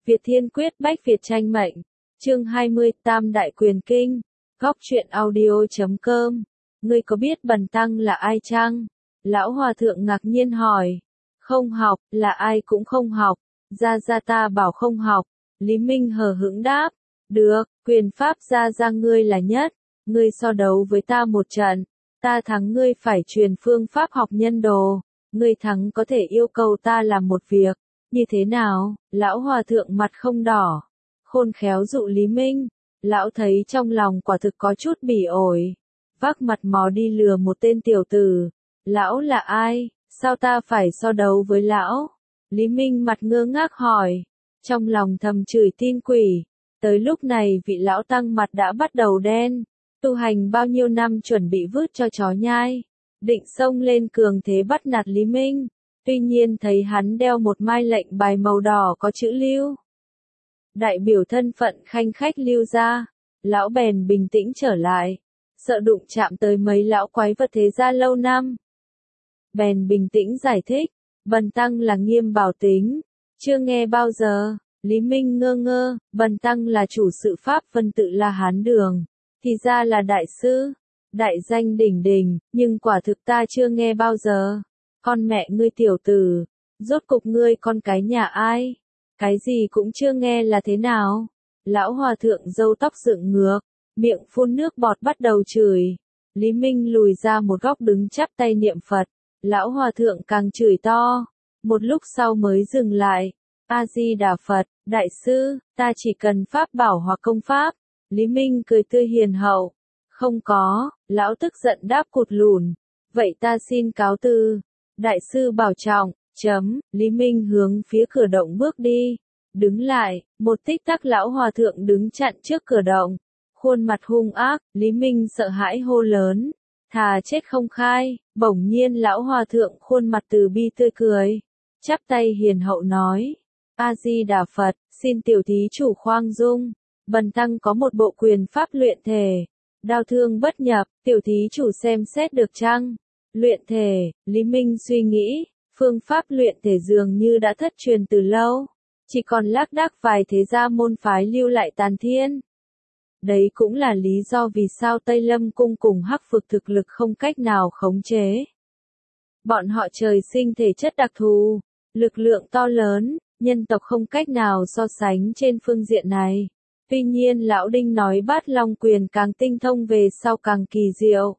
Việt Thiên Quyết Bách Việt Tranh Mệnh, chương 20, Tam Đại Quyền Kinh, Góc truyện audio.com. Ngươi có biết Bần Tăng là ai chăng? Lão Hòa Thượng ngạc nhiên hỏi. Không học, là ai cũng không học. Gia ta bảo không học. Lý Minh hờ hững đáp. Được, quyền pháp gia ngươi là nhất. Ngươi so đấu với ta một trận. Ta thắng ngươi phải truyền phương pháp học nhân đồ. Ngươi thắng có thể yêu cầu ta làm một việc. Như thế nào? Lão Hòa Thượng mặt không đỏ. Khôn khéo dụ Lý Minh. Lão thấy trong lòng quả thực có chút bỉ ổi. Vác mặt mò đi lừa một tên tiểu tử. Lão là ai? Sao ta phải so đấu với lão? Lý Minh mặt ngơ ngác hỏi. Trong lòng thầm chửi tin quỷ. Tới lúc này vị lão tăng mặt đã bắt đầu đen. Tu hành bao nhiêu năm chuẩn bị vứt cho chó nhai. Định xông lên cường thế bắt nạt Lý Minh. Tuy nhiên thấy hắn đeo một mai lệnh bài màu đỏ có chữ Lưu. Đại biểu thân phận khanh khách Lưu gia. Lão bèn bình tĩnh trở lại. Sợ đụng chạm tới mấy lão quái vật thế gia lâu năm. Bèn bình tĩnh giải thích. Bần Tăng là Nghiêm Bảo Tính. Chưa nghe bao giờ. Lý Minh ngơ ngơ. Bần Tăng là chủ sự Pháp Vân Tự La Hán Đường. Thì ra là đại sư. Đại danh đỉnh đỉnh. Nhưng quả thực ta chưa nghe bao giờ. Con mẹ ngươi tiểu tử. Rốt cục ngươi con cái nhà ai? Cái gì cũng chưa nghe là thế nào? Lão Hòa Thượng râu tóc dựng ngược. Miệng phun nước bọt bắt đầu chửi. Lý Minh lùi ra một góc đứng chắp tay niệm Phật. Lão Hòa Thượng càng chửi to. Một lúc sau mới dừng lại. A-di-đà Phật, đại sư, ta chỉ cần pháp bảo hoặc công pháp. Lý Minh cười tươi hiền hậu. Không có, lão tức giận đáp cụt lùn. Vậy ta xin cáo từ. Đại sư bảo trọng, Lý Minh hướng phía cửa động bước đi. Đứng lại, một tích tắc lão Hòa Thượng đứng chặn trước cửa động. Khuôn mặt hung ác, Lý Minh sợ hãi hô lớn. Thà chết không khai, bỗng nhiên lão Hòa Thượng khuôn mặt từ bi tươi cười. Chắp tay hiền hậu nói. A-di-đà Phật, xin tiểu thí chủ khoang dung. Bần Tăng có một bộ quyền pháp luyện thể. Đao thương bất nhập, tiểu thí chủ xem xét được chăng? Luyện thể, Lý Minh suy nghĩ, phương pháp luyện thể dường như đã thất truyền từ lâu. Chỉ còn lác đác vài thế gia môn phái lưu lại tàn thiên. Đấy cũng là lý do vì sao Tây Lâm Cung cùng Hắc Phực thực lực không cách nào khống chế. Bọn họ trời sinh thể chất đặc thù, lực lượng to lớn, nhân tộc không cách nào so sánh trên phương diện này. Tuy nhiên Lão Đinh nói Bát Long Quyền càng tinh thông về sau càng kỳ diệu.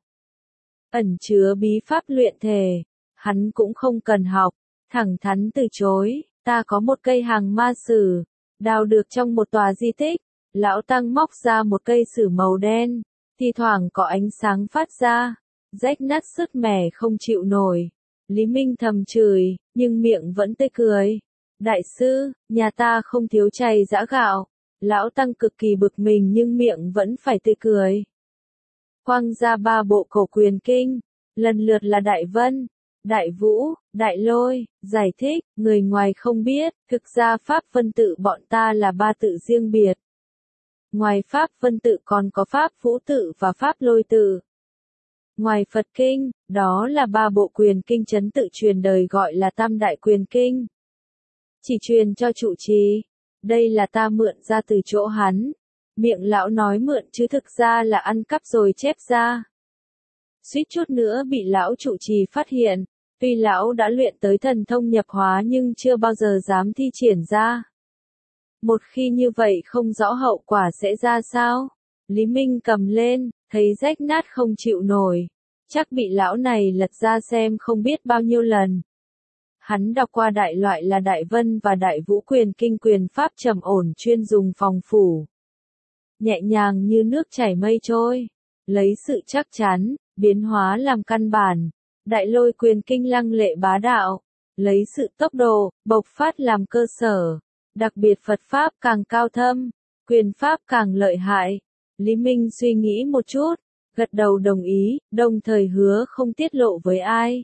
Ẩn chứa bí pháp luyện thể, hắn cũng không cần học, thẳng thắn từ chối. Ta có một cây hàng ma sử, đào được trong một tòa di tích. Lão Tăng móc ra một cây sử màu đen, thi thoảng có ánh sáng phát ra, rách nát sứt mẻ không chịu nổi. Lý Minh thầm chửi, nhưng miệng vẫn tươi cười. Đại sư, nhà ta không thiếu chày giã gạo. Lão Tăng cực kỳ bực mình nhưng miệng vẫn phải tươi cười. Quang ra 3 bộ cổ quyền kinh, lần lượt là Đại Vân, Đại Vũ, Đại Lôi. Giải thích, người ngoài không biết, thực ra Pháp Vân Tự bọn ta là 3 tự riêng biệt. Ngoài Pháp Vân Tự còn có Pháp Vũ Tự và Pháp Lôi Tự. Ngoài Phật Kinh, đó là 3 bộ quyền kinh chấn tự truyền đời gọi là Tam Đại Quyền Kinh. Chỉ truyền cho trụ trì. Đây là ta mượn ra từ chỗ hắn. Miệng lão nói mượn chứ thực ra là ăn cắp rồi chép ra. Suýt chút nữa bị lão trụ trì phát hiện. Tuy lão đã luyện tới thần thông nhập hóa nhưng chưa bao giờ dám thi triển ra. Một khi như vậy không rõ hậu quả sẽ ra sao? Lý Minh cầm lên, thấy rách nát không chịu nổi. Chắc bị lão này lật ra xem không biết bao nhiêu lần. Hắn đọc qua đại loại là Đại Vân và Đại Vũ quyền kinh quyền pháp trầm ổn chuyên dùng phòng phủ. Nhẹ nhàng như nước chảy mây trôi. Lấy sự chắc chắn, biến hóa làm căn bản. Đại Lôi quyền kinh lăng lệ bá đạo. Lấy sự tốc độ, bộc phát làm cơ sở. Đặc biệt Phật Pháp càng cao thâm, quyền Pháp càng lợi hại. Lý Minh suy nghĩ một chút, gật đầu đồng ý, đồng thời hứa không tiết lộ với ai.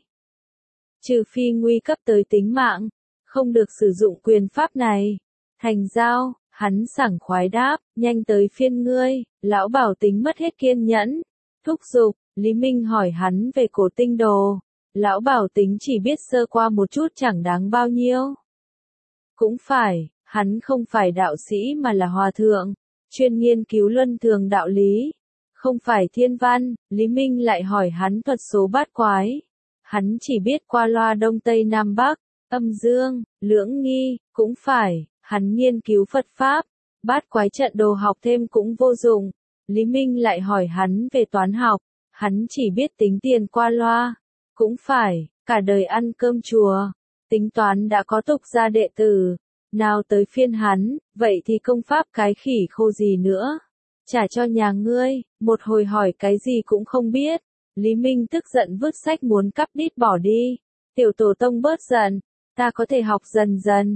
Trừ phi nguy cấp tới tính mạng, không được sử dụng quyền Pháp này. Thành giao, hắn sảng khoái đáp, nhanh tới phiên ngươi. Lão Bảo Tính mất hết kiên nhẫn, thúc giục. Lý Minh hỏi hắn về cổ tinh đồ. Lão Bảo Tính chỉ biết sơ qua một chút chẳng đáng bao nhiêu. Cũng phải, Hắn không phải đạo sĩ mà là hòa thượng, chuyên nghiên cứu luân thường đạo lý. Không phải thiên văn, Lý Minh lại hỏi hắn thuật số bát quái. Hắn chỉ biết qua loa Đông Tây Nam Bắc, âm dương, lưỡng nghi, cũng phải, hắn nghiên cứu Phật Pháp, bát quái trận đồ học thêm cũng vô dụng. Lý Minh lại hỏi hắn về toán học, hắn chỉ biết tính tiền qua loa, cũng phải, cả đời ăn cơm chùa, tính toán đã có tục gia đệ tử, nào tới phiên hắn, vậy thì công pháp cái khỉ khô gì nữa, trả cho nhà ngươi, một hồi hỏi cái gì cũng không biết. Lý Minh tức giận vứt sách muốn cắp đít bỏ đi. Tiểu tổ tông bớt giận, ta có thể học dần dần.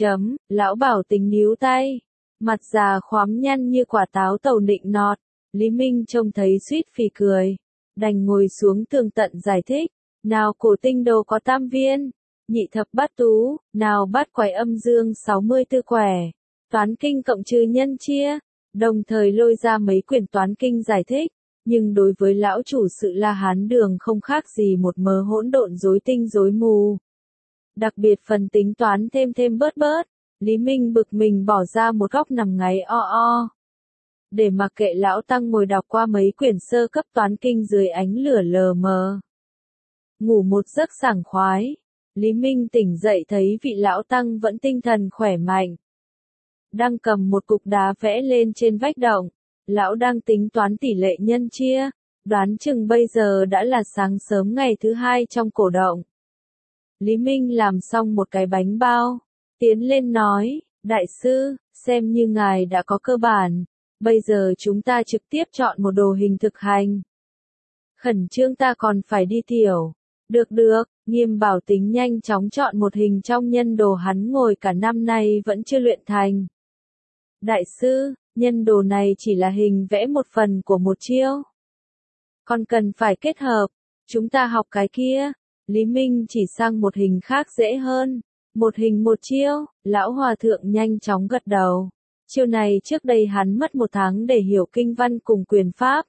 Lão Bảo Tính níu tay, mặt già khóm nhăn như quả táo tàu nịnh nọt. Lý Minh trông thấy suýt phì cười, đành ngồi xuống tường tận giải thích. Nào cổ tinh đồ có tam viên, nhị thập bát tú, nào bát quái âm dương 64 quẻ, toán kinh cộng trừ nhân chia, đồng thời lôi ra mấy quyển toán kinh giải thích. Nhưng đối với lão chủ sự La Hán Đường không khác gì một mớ hỗn độn rối tinh rối mù. Đặc biệt phần tính toán thêm bớt bớt, Lý Minh bực mình bỏ ra một góc nằm ngáy o. Để mặc kệ lão tăng ngồi đọc qua mấy quyển sơ cấp toán kinh dưới ánh lửa lờ mờ. Ngủ một giấc sảng khoái, Lý Minh tỉnh dậy thấy vị lão tăng vẫn tinh thần khỏe mạnh. Đang cầm một cục đá vẽ lên trên vách động. Lão đang tính toán tỷ lệ nhân chia, đoán chừng bây giờ đã là sáng sớm ngày thứ hai trong cổ động. Lý Minh làm xong một cái bánh bao, tiến lên nói, đại sư, xem như ngài đã có cơ bản, bây giờ chúng ta trực tiếp chọn một đồ hình thực hành. Khẩn trương ta còn phải đi tiểu. Được, Nghiêm Bảo Tính nhanh chóng chọn một hình trong nhân đồ hắn ngồi cả năm nay vẫn chưa luyện thành. Đại sư, nhân đồ này chỉ là hình vẽ một phần của một chiêu. Còn cần phải kết hợp, chúng ta học cái kia. Lý Minh chỉ sang một hình khác dễ hơn. Một hình một chiêu, lão hòa thượng nhanh chóng gật đầu. Chiêu này trước đây hắn mất 1 tháng để hiểu kinh văn cùng quyền pháp.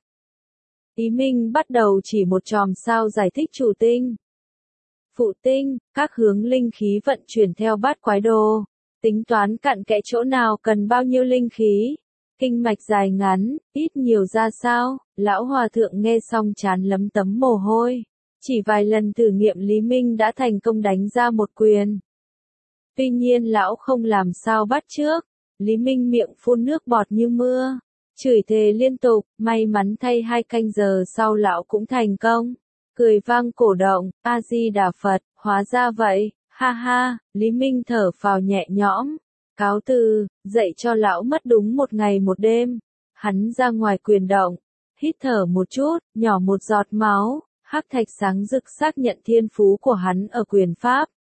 Lý Minh bắt đầu chỉ một chòm sao giải thích chủ tinh, phụ tinh, các hướng linh khí vận chuyển theo bát quái đồ. Tính toán cặn kẽ chỗ nào cần bao nhiêu linh khí. Kinh mạch dài ngắn, ít nhiều ra sao, lão hòa thượng nghe xong trán lấm tấm mồ hôi. Chỉ vài lần thử nghiệm Lý Minh đã thành công đánh ra một quyền. Tuy nhiên lão không làm sao bắt chước, Lý Minh miệng phun nước bọt như mưa, chửi thề liên tục, may mắn thay 2 canh giờ sau lão cũng thành công. Cười vang cổ động, A-di-đà Phật, hóa ra vậy, ha ha, Lý Minh thở phào nhẹ nhõm. Cáo từ, dạy cho lão mất đúng 1 ngày 1 đêm. Hắn ra ngoài quyền động, hít thở một chút, nhỏ một giọt máu, hắc thạch sáng rực xác nhận thiên phú của hắn ở quyền pháp.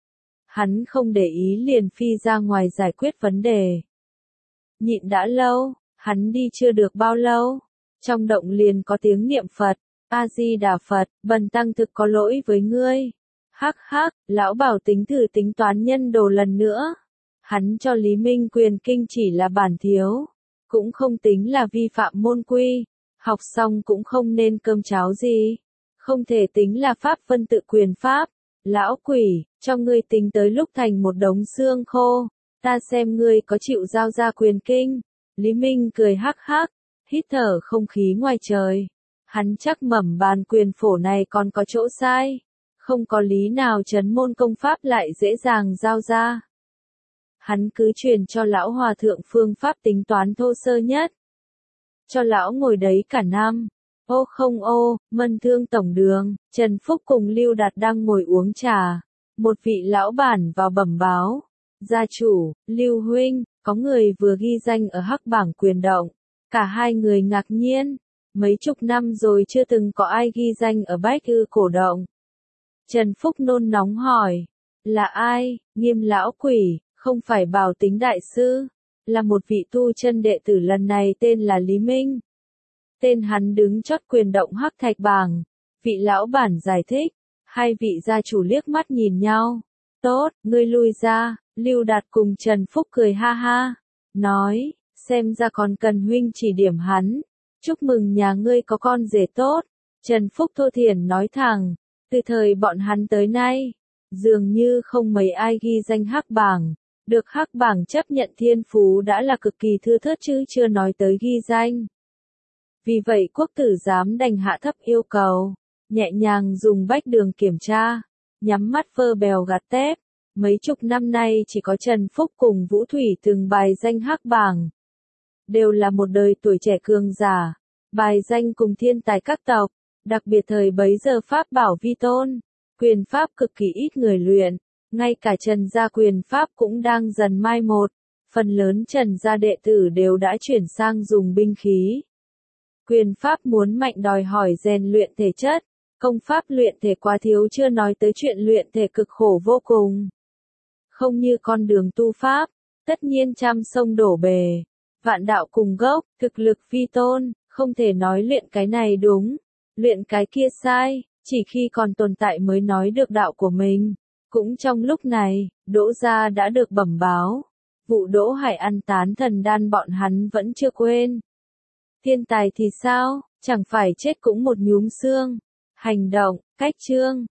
Hắn không để ý liền phi ra ngoài giải quyết vấn đề. Nhịn đã lâu, hắn đi chưa được bao lâu, trong động liền có tiếng niệm Phật, A-di-đà Phật, bần tăng thực có lỗi với ngươi. Hắc, lão Bảo Tính thử tính toán nhân đồ lần nữa. Hắn cho Lý Minh quyền kinh chỉ là bản thiếu, cũng không tính là vi phạm môn quy, học xong cũng không nên cơm cháo gì, không thể tính là pháp vân tự quyền pháp. Lão quỷ, cho ngươi tính tới lúc thành một đống xương khô, ta xem ngươi có chịu giao ra quyền kinh. Lý Minh cười hắc, hít thở không khí ngoài trời. Hắn chắc mẩm bàn quyền phổ này còn có chỗ sai, không có lý nào trấn môn công pháp lại dễ dàng giao ra. Hắn cứ truyền cho lão hòa thượng phương pháp tính toán thô sơ nhất. Cho lão ngồi đấy cả năm. Ô không ô, Mân Thương tổng đường, Trần Phúc cùng Lưu Đạt đang ngồi uống trà. Một vị lão bản vào bẩm báo. Gia chủ, Lưu huynh, có người vừa ghi danh ở hắc bảng quyền động. Cả hai người ngạc nhiên. Mấy chục năm rồi chưa từng có ai ghi danh ở bách thư cổ động. Trần Phúc nôn nóng hỏi. Là ai? Nghiêm lão quỷ, không phải Bảo Tính đại sư. Là một vị tu chân đệ tử lần này tên là Lý Minh. Tên hắn đứng chót quyền động hắc thạch bảng. Vị lão bản giải thích. Hai vị gia chủ liếc mắt nhìn nhau. Tốt, ngươi lui ra. Lưu Đạt cùng Trần Phúc cười ha ha. Nói, xem ra còn cần huynh chỉ điểm hắn. Chúc mừng nhà ngươi có con rể tốt. Trần Phúc thô thiển nói thẳng. Từ thời bọn hắn tới nay, dường như không mấy ai ghi danh hắc bảng. Được Hắc Bảng chấp nhận thiên phú đã là cực kỳ thưa thớt chứ chưa nói tới ghi danh. Vì vậy quốc tử giám đành hạ thấp yêu cầu, nhẹ nhàng dùng bách đường kiểm tra, nhắm mắt vơ bèo gặt tép. Mấy chục năm nay chỉ có Trần Phúc cùng Vũ Thủy từng bài danh Hắc Bảng. Đều là một đời tuổi trẻ cường giả, bài danh cùng thiên tài các tộc, đặc biệt thời bấy giờ Pháp bảo vi tôn, quyền Pháp cực kỳ ít người luyện, ngay cả Trần gia quyền Pháp cũng đang dần mai một, phần lớn Trần gia đệ tử đều đã chuyển sang dùng binh khí. Quyền Pháp muốn mạnh đòi hỏi rèn luyện thể chất, công pháp luyện thể quá thiếu chưa nói tới chuyện luyện thể cực khổ vô cùng. Không như con đường tu Pháp, tất nhiên trăm sông đổ bề, vạn đạo cùng gốc, thực lực vi tôn, không thể nói luyện cái này đúng, luyện cái kia sai, chỉ khi còn tồn tại mới nói được đạo của mình. Cũng trong lúc này, Đỗ gia đã được bẩm báo, vụ Đỗ Hải ăn tán thần đan bọn hắn vẫn chưa quên. Thiên tài thì sao, chẳng phải chết cũng một nhúm xương. Hành động, cách chương,